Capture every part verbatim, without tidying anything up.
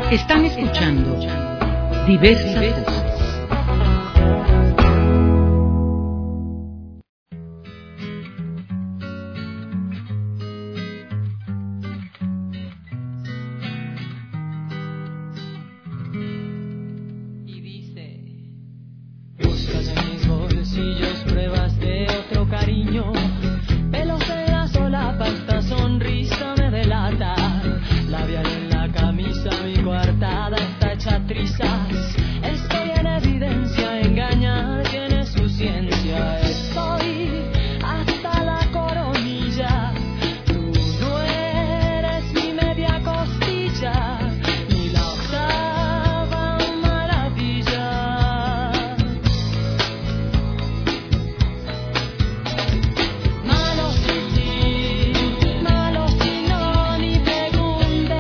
Están escuchando Diversas Voces. Y dice: buscas en mis bolsillos pruebas de otro cariño, pelos en la solapa, esta sonrisa me delata, labial en la camisa, mi coartada está hecha trizas, estoy en evidencia, engañar tiene su ciencia, estoy hasta la coronilla, tú no eres mi media costilla, ni la octava maravilla. Malo si sí, malo si no, ni preguntes.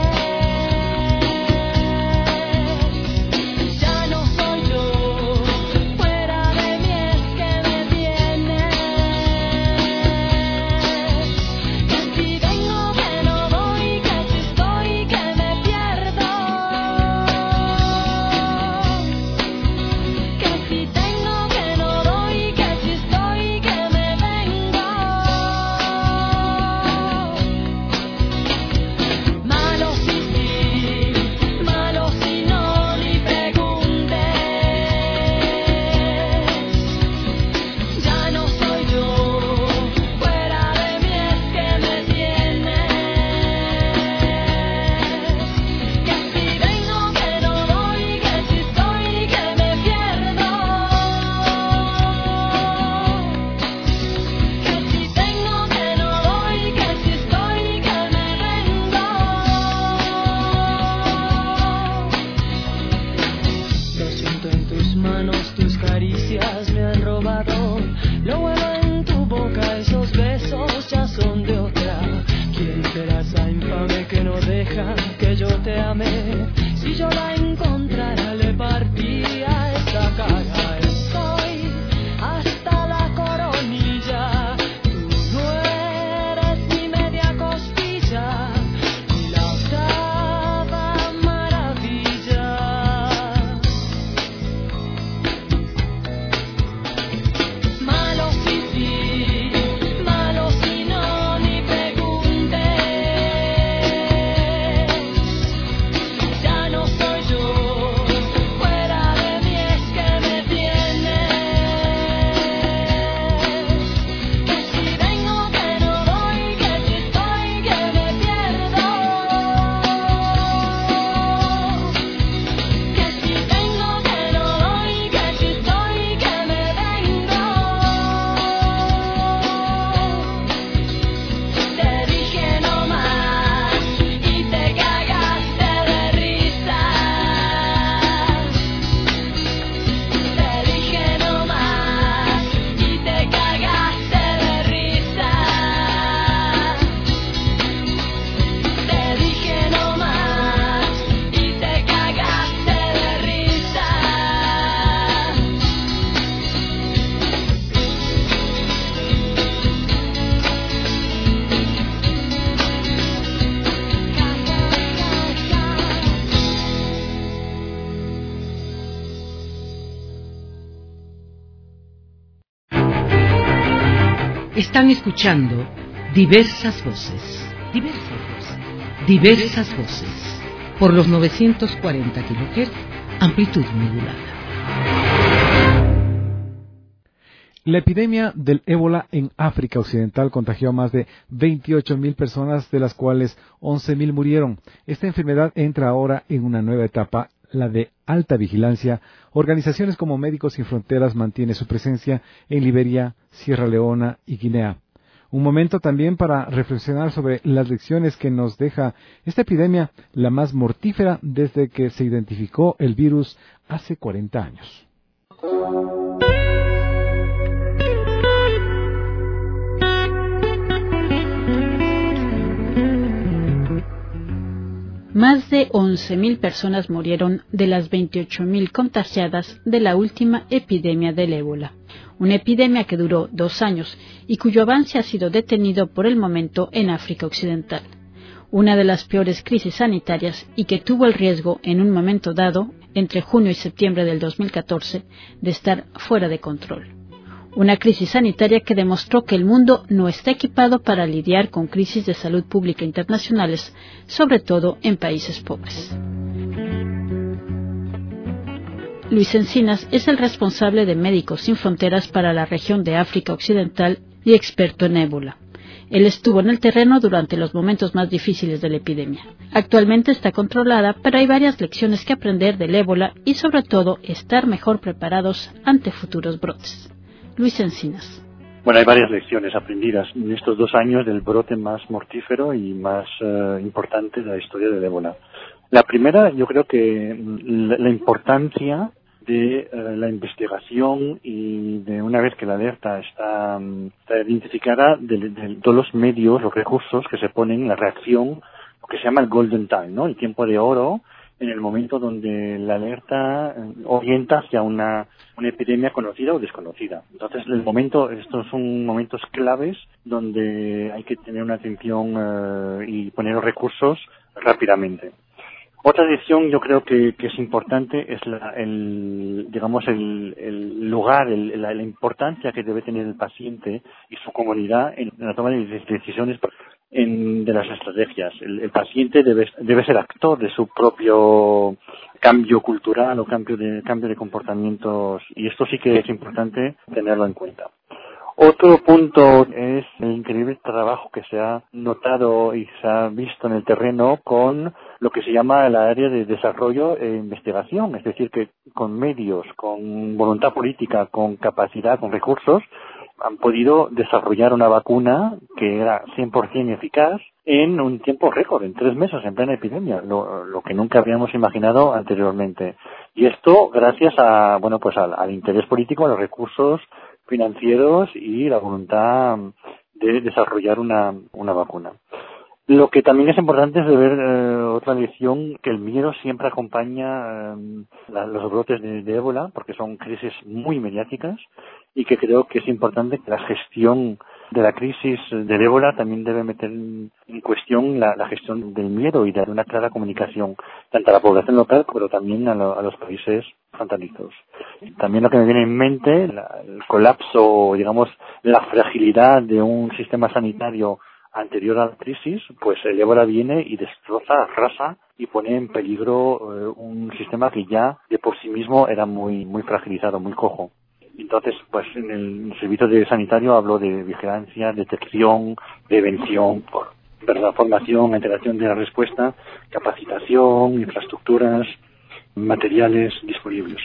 Ya no soy yo, fuera de mí es que me tienes. Que si vengo que no voy, que si estoy que me pierdo. Que si tengo que no doy, que si estoy que me vengo. Malo si sí, malo si no, ni preguntes. Ya no soy yo, fuera de mí es que me tienes. Que si vengo que no voy, que si estoy que me pierdo. Que si tengo que no doy, que si estoy que me vengo. Lo siento en tus manos, tus caricias me han robado. Lo huelo en tu boca, esos besos ya son de otra. ¿Quién será esa infame que no deja que yo te ame? Si yo la encontrara le partiría esa cara. Estoy hasta la coronilla, tú no eres mi media costilla, ni la octava maravilla. Malo si sí, malo si no, ni preguntes. Ya no soy yo, fuera de mí es que me tienes. Que si vengo que no doy, que si estoy que me pierdo. Que si tengo que no doy, que si estoy que me vengo. Te dije no más y te cagaste de risa. Te dije no más y te cagaste de risa. Te dije no más y te cagaste de risa. Están escuchando Diversas Voces. Diversas Voces. Diversas Voces. Por los novecientos cuarenta kilohertz, amplitud modulada. La epidemia del ébola en África Occidental contagió a más de veintiocho mil personas, de las cuales once mil murieron. Esta enfermedad entra ahora en una nueva etapa, la de alta vigilancia. Organizaciones como Médicos Sin Fronteras mantiene su presencia en Liberia, Sierra Leona y Guinea. Un momento también para reflexionar sobre las lecciones que nos deja esta epidemia, la más mortífera desde que se identificó el virus hace cuarenta años. Más de once mil personas murieron de las veintiocho mil contagiadas de la última epidemia del ébola, una epidemia que duró dos años y cuyo avance ha sido detenido por el momento en África Occidental. una de las peores crisis sanitarias y que tuvo el riesgo en un momento dado, entre junio y septiembre del dos mil catorce, de estar fuera de control. Una crisis sanitaria que demostró que el mundo no está equipado para lidiar con crisis de salud pública internacionales, sobre todo en países pobres. Luis Encinas es el responsable de Médicos Sin Fronteras para la región de África Occidental y experto en ébola. Él estuvo en el terreno durante los momentos más difíciles de la epidemia. Actualmente está controlada, pero hay varias lecciones que aprender del ébola y sobre todo estar mejor preparados ante futuros brotes. Luis Encinas. Bueno, hay varias lecciones aprendidas en estos dos años del brote más mortífero y más uh, importante de la historia del ébola. La primera, yo creo que la, la importancia de uh, la investigación y de una vez que la alerta está, um, está identificada, de, de todos los medios, los recursos que se ponen en la reacción, lo que se llama el golden time, ¿no? El tiempo de oro, en el momento donde la alerta orienta hacia una, una epidemia conocida o desconocida. Entonces, el momento, estos son momentos claves donde hay que tener una atención uh, y poner los recursos rápidamente. Otra lección yo creo que, que es importante es la, el, digamos, el, el lugar, el, la, la importancia que debe tener el paciente y su comunidad en la toma de decisiones en, de las estrategias. El, el paciente debe, debe ser actor de su propio cambio cultural o cambio de, cambio de comportamientos, y esto sí que es importante tenerlo en cuenta. Otro punto es el increíble trabajo que se ha notado y se ha visto en el terreno con lo que se llama el área de desarrollo e investigación, es decir, que con medios, con voluntad política, con capacidad, con recursos, han podido desarrollar una vacuna que era cien por ciento eficaz en un tiempo récord, en tres meses, en plena epidemia, lo, lo que nunca habíamos imaginado anteriormente. Y esto gracias a, bueno, pues al, al interés político, a los recursos financieros y la voluntad de desarrollar una, una vacuna. Lo que también es importante es de ver eh, otra lección, que el miedo siempre acompaña eh, la, los brotes de, de ébola, porque son crisis muy mediáticas, y que creo que es importante que la gestión de la crisis del ébola también debe meter en cuestión la, la gestión del miedo y dar una clara comunicación tanto a la población local pero también a, lo, a los países fronterizos. También lo que me viene en mente, la, el colapso, digamos, la fragilidad de un sistema sanitario anterior a la crisis, pues el ébola viene y destroza, arrasa y pone en peligro eh, un sistema que ya de por sí mismo era muy muy fragilizado, muy cojo. Entonces, pues en el servicio de sanitario hablo de vigilancia, detección, prevención, por, ¿verdad? Formación, integración de la respuesta, capacitación, infraestructuras, materiales disponibles.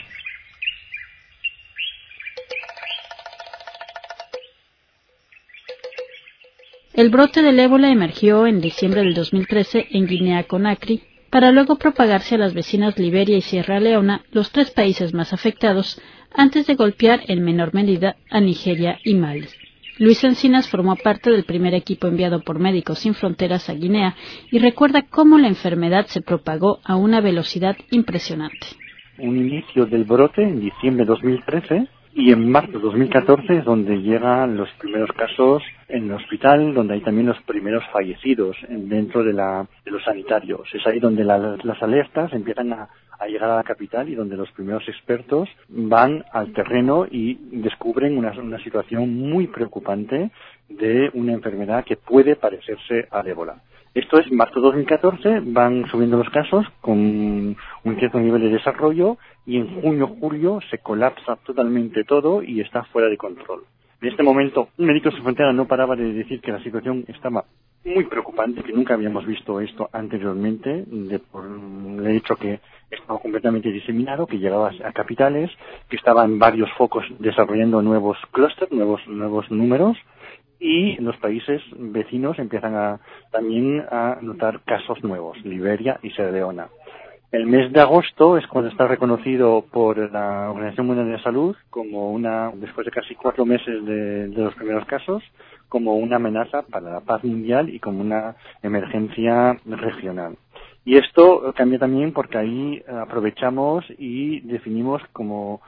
El brote del ébola emergió en diciembre del dos mil trece en Guinea-Conakry, para luego propagarse a las vecinas Liberia y Sierra Leona, los tres países más afectados, antes de golpear en menor medida a Nigeria y Mali. Luis Encinas formó parte del primer equipo enviado por Médicos Sin Fronteras a Guinea y recuerda cómo la enfermedad se propagó a una velocidad impresionante. Un inicio del brote en diciembre de dos mil trece y en marzo de dos mil catorce es donde llegan los primeros casos en el hospital, donde hay también los primeros fallecidos dentro de, la, de los sanitarios. Es ahí donde la, las alertas empiezan a, a llegar a la capital y donde los primeros expertos van al terreno y descubren una, una situación muy preocupante de una enfermedad que puede parecerse al ébola. Esto es marzo de dos mil catorce, van subiendo los casos con un cierto nivel de desarrollo y en junio, julio se colapsa totalmente todo y está fuera de control. En este momento, Médicos Sin Fronteras no paraba de decir que la situación estaba muy preocupante, que nunca habíamos visto esto anteriormente, de por el hecho que estaba completamente diseminado, que llegaba a capitales, que estaba en varios focos desarrollando nuevos clústeres, nuevos, nuevos números, y los países vecinos empiezan a también a notar casos nuevos, Liberia y Sierra Leona. El mes de agosto es cuando está reconocido por la Organización Mundial de la Salud como una, después de casi cuatro meses de, de los primeros casos, como una amenaza para la paz mundial y como una emergencia regional. Y esto cambia también porque ahí aprovechamos y definimos como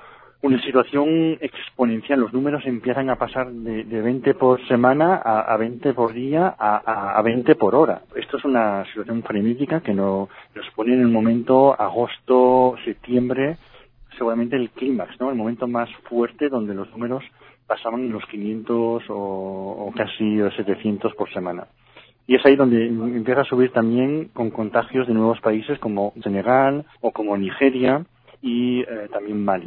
una situación exponencial. Los números empiezan a pasar de, de veinte por semana a, a veinte por día a, a, a veinte por hora. Esto es una situación frenética que no, nos pone en un momento agosto, septiembre, seguramente el clímax, ¿no? El momento más fuerte donde los números pasaban los quinientos o, o casi setecientos por semana. Y es ahí donde empieza a subir también con contagios de nuevos países como Senegal o como Nigeria y eh, también Mali.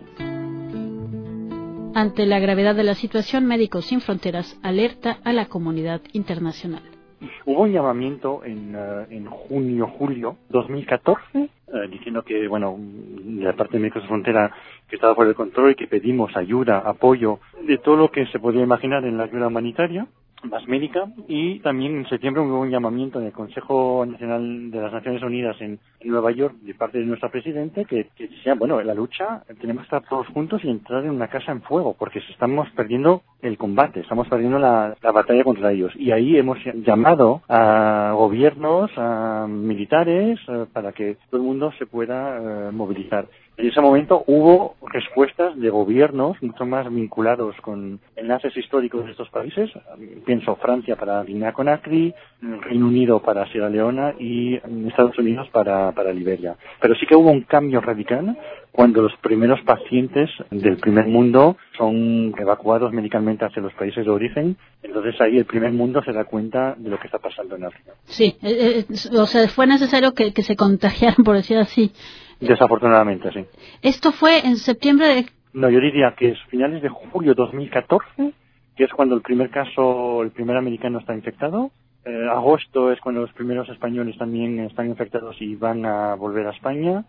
Ante la gravedad de la situación, Médicos Sin Fronteras alerta a la comunidad internacional. Hubo un llamamiento en, uh, en junio, julio dos mil catorce, uh, diciendo que, bueno, de la parte de Médicos Sin Fronteras, que estaba fuera de control y que pedimos ayuda, apoyo, de todo lo que se podía imaginar en la ayuda humanitaria, más médica, y también en septiembre hubo un llamamiento en el Consejo Nacional de las Naciones Unidas en, en Nueva York de parte de nuestra presidenta que, que decía, bueno, en la lucha tenemos que estar todos juntos y entrar en una casa en fuego porque estamos perdiendo el combate, estamos perdiendo la, la batalla contra ellos. Y ahí hemos llamado a gobiernos, a militares, eh, para que todo el mundo se pueda eh, movilizar. En ese momento hubo respuestas de gobiernos mucho más vinculados con enlaces históricos de estos países. Pienso Francia para Guinea-Conakry, Reino Unido para Sierra Leona y Estados Unidos para, para Liberia. Pero sí que hubo un cambio radical cuando los primeros pacientes del primer mundo son evacuados médicamente hacia los países de origen. Entonces ahí el primer mundo se da cuenta de lo que está pasando en África. Sí, eh, eh, o sea, fue necesario que, que se contagiaran, por decir así. Desafortunadamente, sí. ¿Esto fue en septiembre de...? No, yo diría que es finales de julio dos mil catorce, que es cuando el primer caso, el primer americano está infectado. Eh, agosto es cuando los primeros españoles también están infectados y van a volver a España.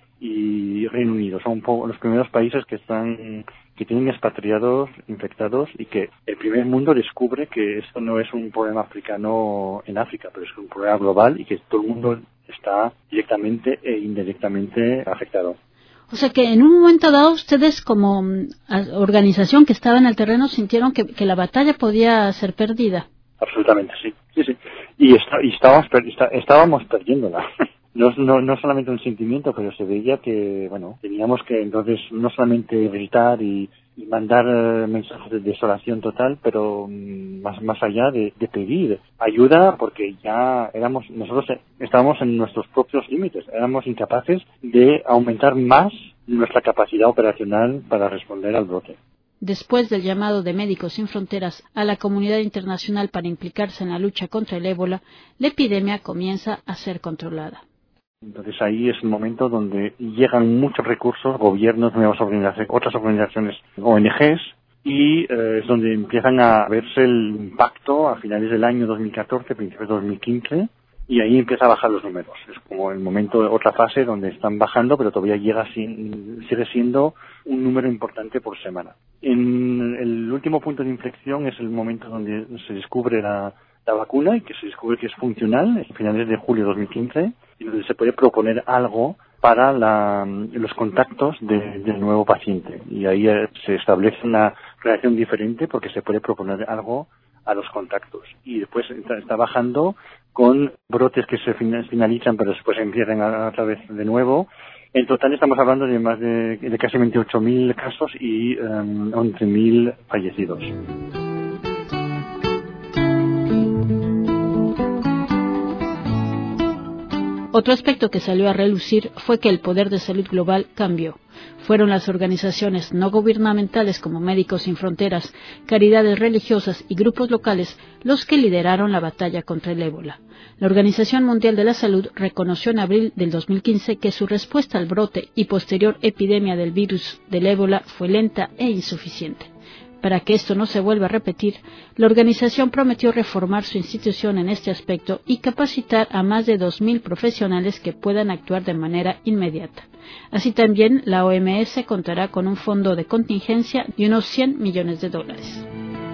Y Reino Unido son un poco los primeros países que están que tienen expatriados infectados y que el primer mundo descubre que esto no es un problema africano en África, pero es un problema global y que todo el mundo está directamente e indirectamente afectado. O sea que en un momento dado ustedes como organización que estaba en el terreno sintieron que, que la batalla podía ser perdida. Absolutamente, sí. sí, sí. Y, está, y estábamos, está, estábamos perdiéndola. No, no, no solamente un sentimiento, pero se veía que, bueno, teníamos que entonces no solamente gritar y, y mandar eh, mensajes de desolación total, pero um, más, más allá de, de pedir ayuda, porque ya éramos, nosotros estábamos en nuestros propios límites, éramos incapaces de aumentar más nuestra capacidad operacional para responder al brote. Después del llamado de Médicos Sin Fronteras a la comunidad internacional para implicarse en la lucha contra el ébola, la epidemia comienza a ser controlada. Entonces ahí es el momento donde llegan muchos recursos, gobiernos, nuevas organizaciones, otras organizaciones, O N Ges, y eh, es donde empiezan a verse el impacto a finales del año dos mil catorce, principios de dos mil quince, y ahí empieza a bajar los números. Es como el momento, otra fase donde están bajando, pero todavía llega sin, sigue siendo un número importante por semana. En el último punto de inflexión es el momento donde se descubre la, la vacuna y que se descubre que es funcional, a finales de julio de dos mil quince, y donde se puede proponer algo para la, los contactos de, del nuevo paciente. Y ahí eh, se establece una reacción diferente porque se puede proponer algo a los contactos. Y después está, está bajando con brotes que se finalizan, pero después empiezan a, otra vez de nuevo. En total estamos hablando de más de, de casi veintiocho mil casos y um, once mil fallecidos. Otro aspecto que salió a relucir fue que el poder de salud global cambió. Fueron las organizaciones no gubernamentales como Médicos Sin Fronteras, caridades religiosas y grupos locales los que lideraron la batalla contra el ébola. La Organización Mundial de la Salud reconoció en abril del dos mil quince que su respuesta al brote y posterior epidemia del virus del ébola fue lenta e insuficiente. Para que esto no se vuelva a repetir, la organización prometió reformar su institución en este aspecto y capacitar a más de dos mil profesionales que puedan actuar de manera inmediata. Así también, la O M S contará con un fondo de contingencia de unos cien millones de dólares.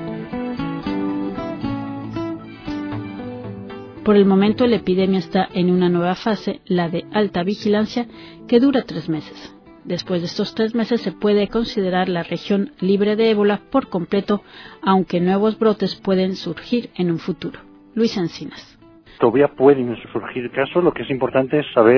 Por el momento, la epidemia está en una nueva fase, la de alta vigilancia, que dura tres meses. Después de estos tres meses se puede considerar la región libre de ébola por completo, aunque nuevos brotes pueden surgir en un futuro. Luis Encinas. Todavía pueden surgir casos. Lo que es importante es saber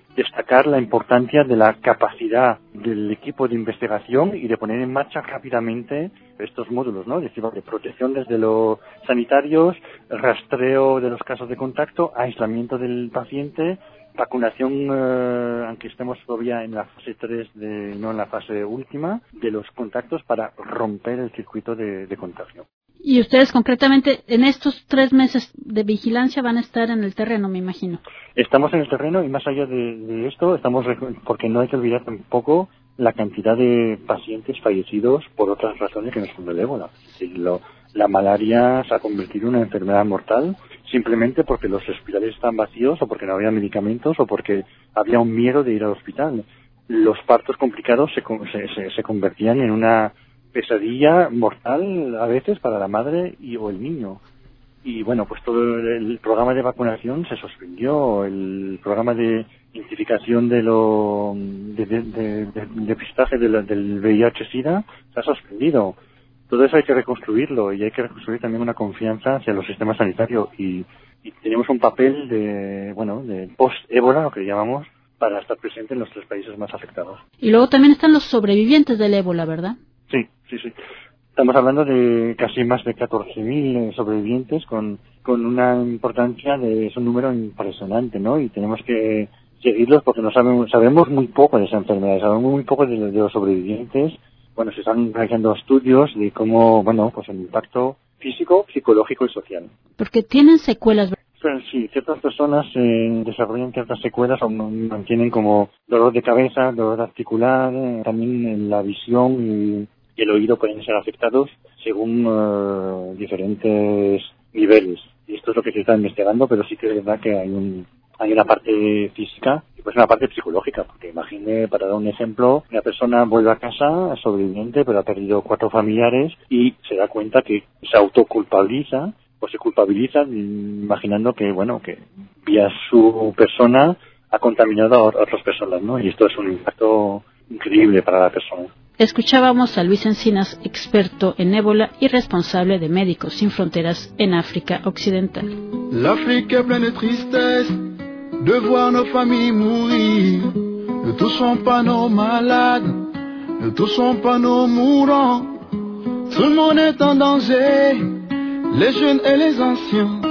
destacar la importancia de la capacidad del equipo de investigación y de poner en marcha rápidamente estos módulos, ¿no? Es decir, de protección desde los sanitarios, rastreo de los casos de contacto, aislamiento del paciente, vacunación, eh, aunque estemos todavía en la fase tres, de, no en la fase última, de los contactos para romper el circuito de, de contagio. Y ustedes concretamente en estos tres meses de vigilancia van a estar en el terreno, me imagino. Estamos en el terreno y más allá de, de esto, estamos porque no hay que olvidar tampoco la cantidad de pacientes fallecidos por otras razones que no son del ébola. Es decir, lo, la malaria se ha convertido en una enfermedad mortal simplemente porque los hospitales están vacíos o porque no había medicamentos o porque había un miedo de ir al hospital. Los partos complicados se, se, se, se convertían en una pesadilla mortal a veces para la madre y o el niño. Y bueno, pues todo el programa de vacunación se suspendió, el programa de identificación de lo de, de, de, de, de depistaje de la, del V I H SIDA se ha suspendido. Todo eso hay que reconstruirlo y hay que reconstruir también una confianza hacia los sistemas sanitarios y, y tenemos un papel de, bueno, de post-ébola, lo que llamamos, para estar presente en los tres países más afectados. Y luego también están los sobrevivientes del ébola, ¿verdad? Sí, sí, sí. Estamos hablando de casi más de catorce mil sobrevivientes con, con una importancia de, es un número impresionante, ¿no? Y tenemos que seguirlos porque no sabemos, sabemos muy poco de esa enfermedad, sabemos muy poco de, de los sobrevivientes. Bueno, se están realizando estudios de cómo, bueno, pues el impacto físico, psicológico y social. Porque tienen secuelas. Sí, ciertas personas eh, desarrollan ciertas secuelas o mantienen como dolor de cabeza, dolor articular, eh, también la visión y, y el oído pueden ser afectados según uh, diferentes niveles. Y esto es lo que se está investigando, pero sí que es verdad que hay un hay una parte física y pues una parte psicológica, porque imagine, para dar un ejemplo, una persona vuelve a casa sobreviviente, pero ha perdido cuatro familiares y se da cuenta que se autoculpabiliza o se culpabiliza imaginando que, bueno, que vía su persona ha contaminado a otras personas, ¿no? Y esto es un impacto increíble para la persona. Escuchábamos a Luis Encinas, experto en ébola y responsable de Médicos Sin Fronteras en África Occidental. L'Afrique est pleine de tristesse de voir nos familles mourir. Ne touchons pas nos malades, ne touchons pas nos mourants. Tout le monde est en danger, les jeunes et les anciens.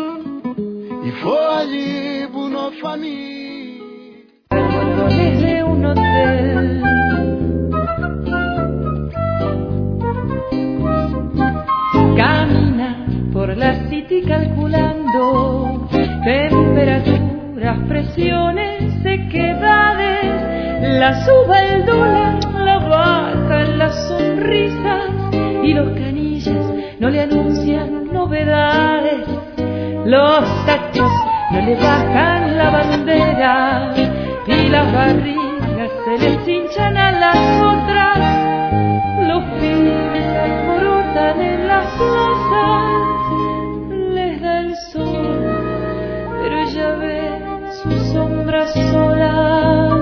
Il faut agir pour nos familles. Desde un hotel camina por la city calculando temperaturas, presiones, sequedades. La suba el dólar, la baja las sonrisas y los canillas no le anuncian novedades. Los tachos no le bajan la bandera y las barrigas se les hinchan a las otras. Los pibes alborotan en las plazas, les da el sol, pero ella ve su sombra sola.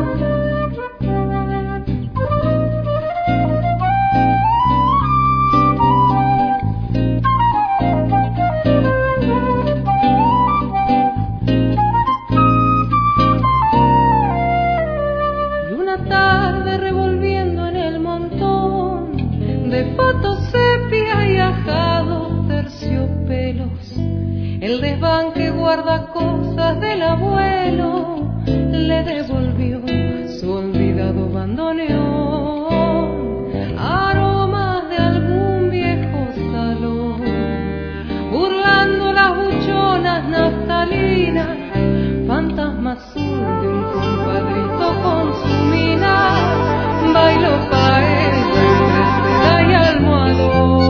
El desván que guarda cosas del abuelo le devolvió su olvidado bandoneón, aromas de algún viejo salón, burlando las buchonas naftalinas, fantasma azul de un compadrito con su mina, bailó paella entre seda y almohadón.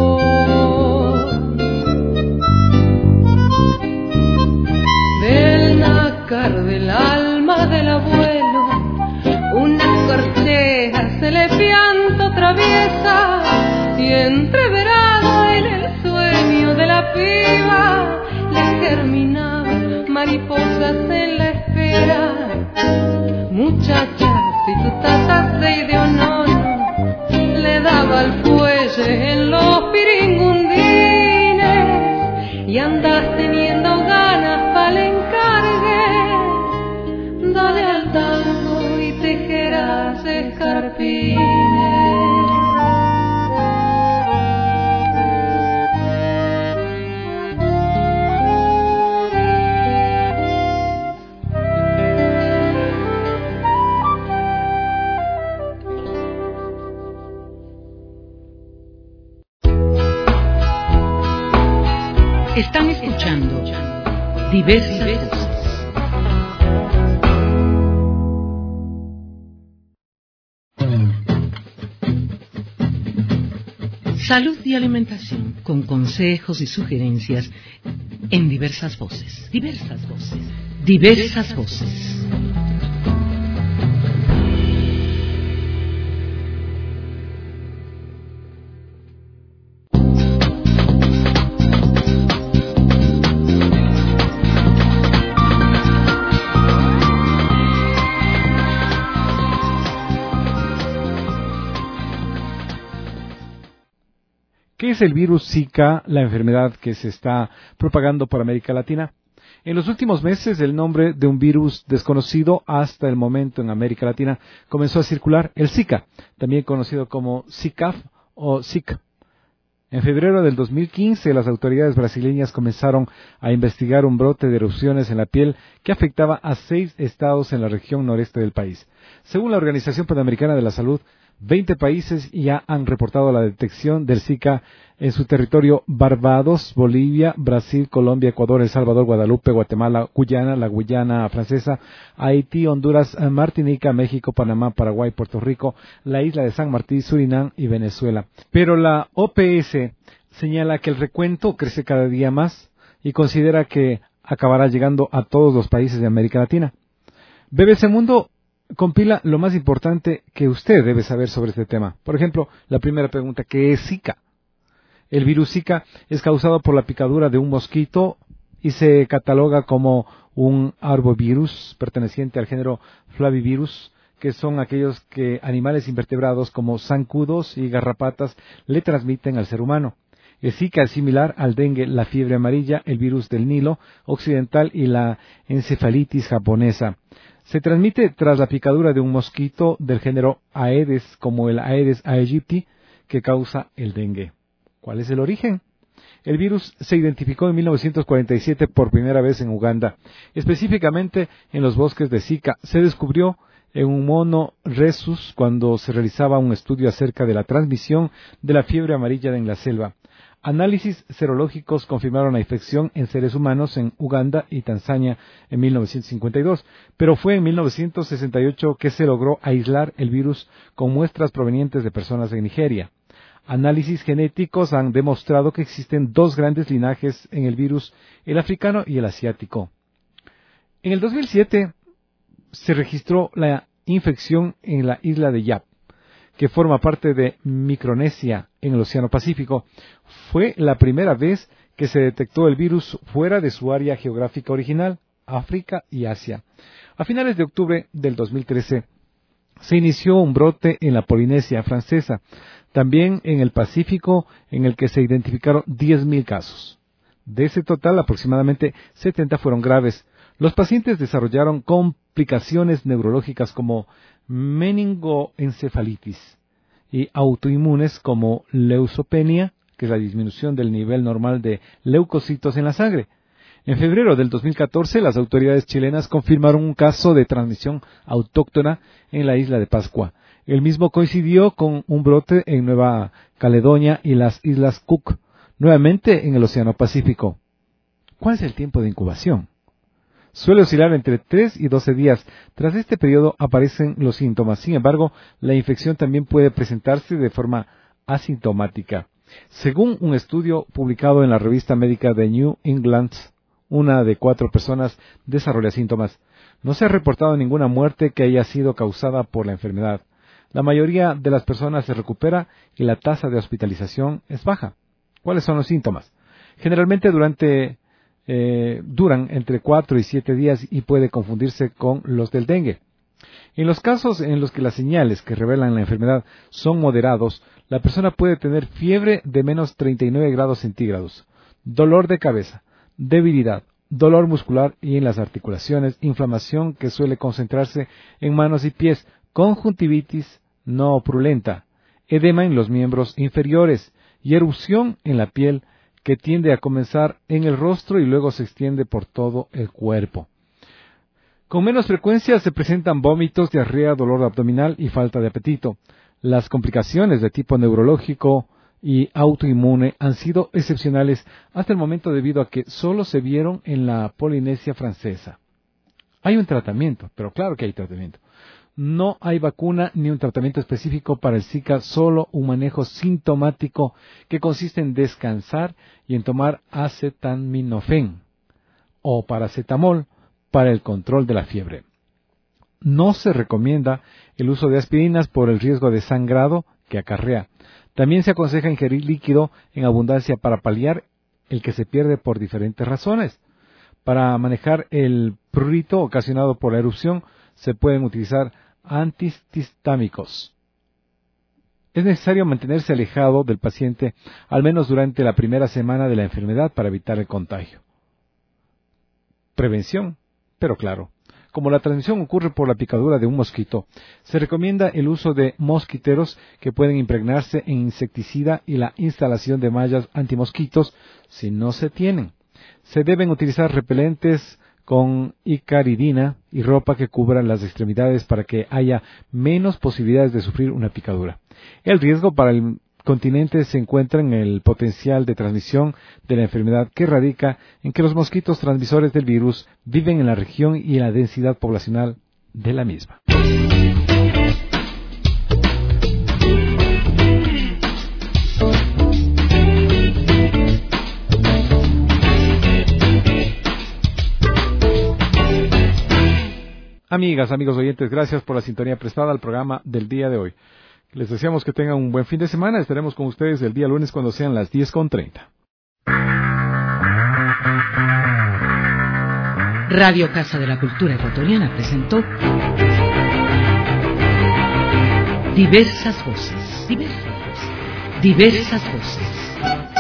Del alma del abuelo, una corcheja se le pianto traviesa y entreverado en el sueño de la piba le germinaban mariposas en la espera. Muchacha, si tu tata se ideó no, le daba el fuelle en los piringundines y andas teniendo ganas para el encargue. Dale al tango arpines. Están escuchando Diversas Voces. Salud y alimentación, con consejos y sugerencias en Diversas Voces. Diversas Voces. Diversas Voces. ¿Qué es el virus Zika, la enfermedad que se está propagando por América Latina? En los últimos meses, el nombre de un virus desconocido hasta el momento en América Latina comenzó a circular, el Zika, también conocido como Zika o Zika. En febrero del dos mil quince, las autoridades brasileñas comenzaron a investigar un brote de erupciones en la piel que afectaba a seis estados en la región noreste del país. Según la Organización Panamericana de la Salud, veinte países ya han reportado la detección del Zika en su territorio: Barbados, Bolivia, Brasil, Colombia, Ecuador, El Salvador, Guadalupe, Guatemala, Guyana, la Guyana francesa, Haití, Honduras, Martinica, México, Panamá, Paraguay, Puerto Rico, la isla de San Martín, Surinam y Venezuela. Pero la O P S señala que el recuento crece cada día más y considera que acabará llegando a todos los países de América Latina. B B C Mundo compila lo más importante que usted debe saber sobre este tema. Por ejemplo, la primera pregunta: ¿qué es Zika? El virus Zika es causado por la picadura de un mosquito y se cataloga como un arbovirus perteneciente al género Flavivirus, que son aquellos que animales invertebrados como zancudos y garrapatas le transmiten al ser humano. El Zika es similar al dengue, la fiebre amarilla, el virus del Nilo occidental y la encefalitis japonesa. Se transmite tras la picadura de un mosquito del género Aedes, como el Aedes aegypti, que causa el dengue. ¿Cuál es el origen? El virus se identificó en mil novecientos cuarenta y siete por primera vez en Uganda, específicamente en los bosques de Zika. Se descubrió en un mono rhesus cuando se realizaba un estudio acerca de la transmisión de la fiebre amarilla en la selva. Análisis serológicos confirmaron la infección en seres humanos en Uganda y Tanzania en mil novecientos cincuenta y dos, pero fue en mil novecientos sesenta y ocho que se logró aislar el virus con muestras provenientes de personas de Nigeria. Análisis genéticos han demostrado que existen dos grandes linajes en el virus, el africano y el asiático. En el dos mil siete se registró la infección en la isla de Yap, que forma parte de Micronesia en el Océano Pacífico. Fue la primera vez que se detectó el virus fuera de su área geográfica original, África y Asia. A finales de octubre del dos mil trece se inició un brote en la Polinesia francesa, también en el Pacífico, en el que se identificaron diez mil casos. De ese total, aproximadamente setenta fueron graves. Los pacientes desarrollaron complicaciones neurológicas como meningoencefalitis y autoinmunes como leucopenia, que es la disminución del nivel normal de leucocitos en la sangre. En febrero del dos mil catorce, las autoridades chilenas confirmaron un caso de transmisión autóctona en la isla de Pascua. El mismo coincidió con un brote en Nueva Caledonia y las Islas Cook, nuevamente en el Océano Pacífico. ¿Cuál es el tiempo de incubación? Suele oscilar entre tres y doce días. Tras este periodo aparecen los síntomas. Sin embargo, la infección también puede presentarse de forma asintomática. Según un estudio publicado en la revista médica de New England, una de cuatro personas desarrolla síntomas. No se ha reportado ninguna muerte que haya sido causada por la enfermedad. La mayoría de las personas se recupera y la tasa de hospitalización es baja. ¿Cuáles son los síntomas? Generalmente durante Eh, duran entre cuatro y siete días y puede confundirse con los del dengue. En los casos en los que las señales que revelan la enfermedad son moderados, la persona puede tener fiebre de menos treinta y nueve grados centígrados, dolor de cabeza, debilidad, dolor muscular y en las articulaciones, inflamación que suele concentrarse en manos y pies, conjuntivitis, no purulenta, edema en los miembros inferiores y erupción en la piel que tiende a comenzar en el rostro y luego se extiende por todo el cuerpo. Con menos frecuencia se presentan vómitos, diarrea, dolor abdominal y falta de apetito. Las complicaciones de tipo neurológico y autoinmune han sido excepcionales hasta el momento debido a que solo se vieron en la Polinesia francesa. Hay un tratamiento, pero claro que hay tratamiento. No hay vacuna ni un tratamiento específico para el Zika, solo un manejo sintomático que consiste en descansar y en tomar acetaminofén o paracetamol para el control de la fiebre. No se recomienda el uso de aspirinas por el riesgo de sangrado que acarrea. También se aconseja ingerir líquido en abundancia para paliar el que se pierde por diferentes razones. Para manejar el prurito ocasionado por la erupción se pueden utilizar antihistámicos. Es necesario mantenerse alejado del paciente al menos durante la primera semana de la enfermedad para evitar el contagio. Prevención, pero claro, como la transmisión ocurre por la picadura de un mosquito, se recomienda el uso de mosquiteros que pueden impregnarse en insecticida y la instalación de mallas antimosquitos si no se tienen. Se deben utilizar repelentes con icaridina y ropa que cubra las extremidades para que haya menos posibilidades de sufrir una picadura. El riesgo para el continente se encuentra en el potencial de transmisión de la enfermedad que radica en que los mosquitos transmisores del virus viven en la región y en la densidad poblacional de la misma. Amigas, amigos oyentes, gracias por la sintonía prestada al programa del día de hoy. Les deseamos que tengan un buen fin de semana. Estaremos con ustedes el día lunes cuando sean las diez con treinta. Radio Casa de la Cultura Ecuatoriana presentó Diversas Voces. Diversas, diversas voces.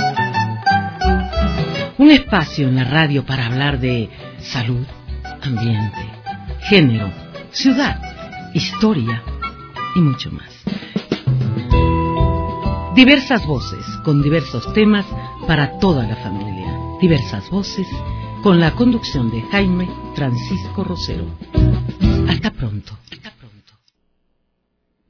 Un espacio en la radio para hablar de salud, ambiente, género, ciudad, historia y mucho más. Diversas voces con diversos temas para toda la familia. Diversas voces con la conducción de Jaime Francisco Rosero. Hasta pronto.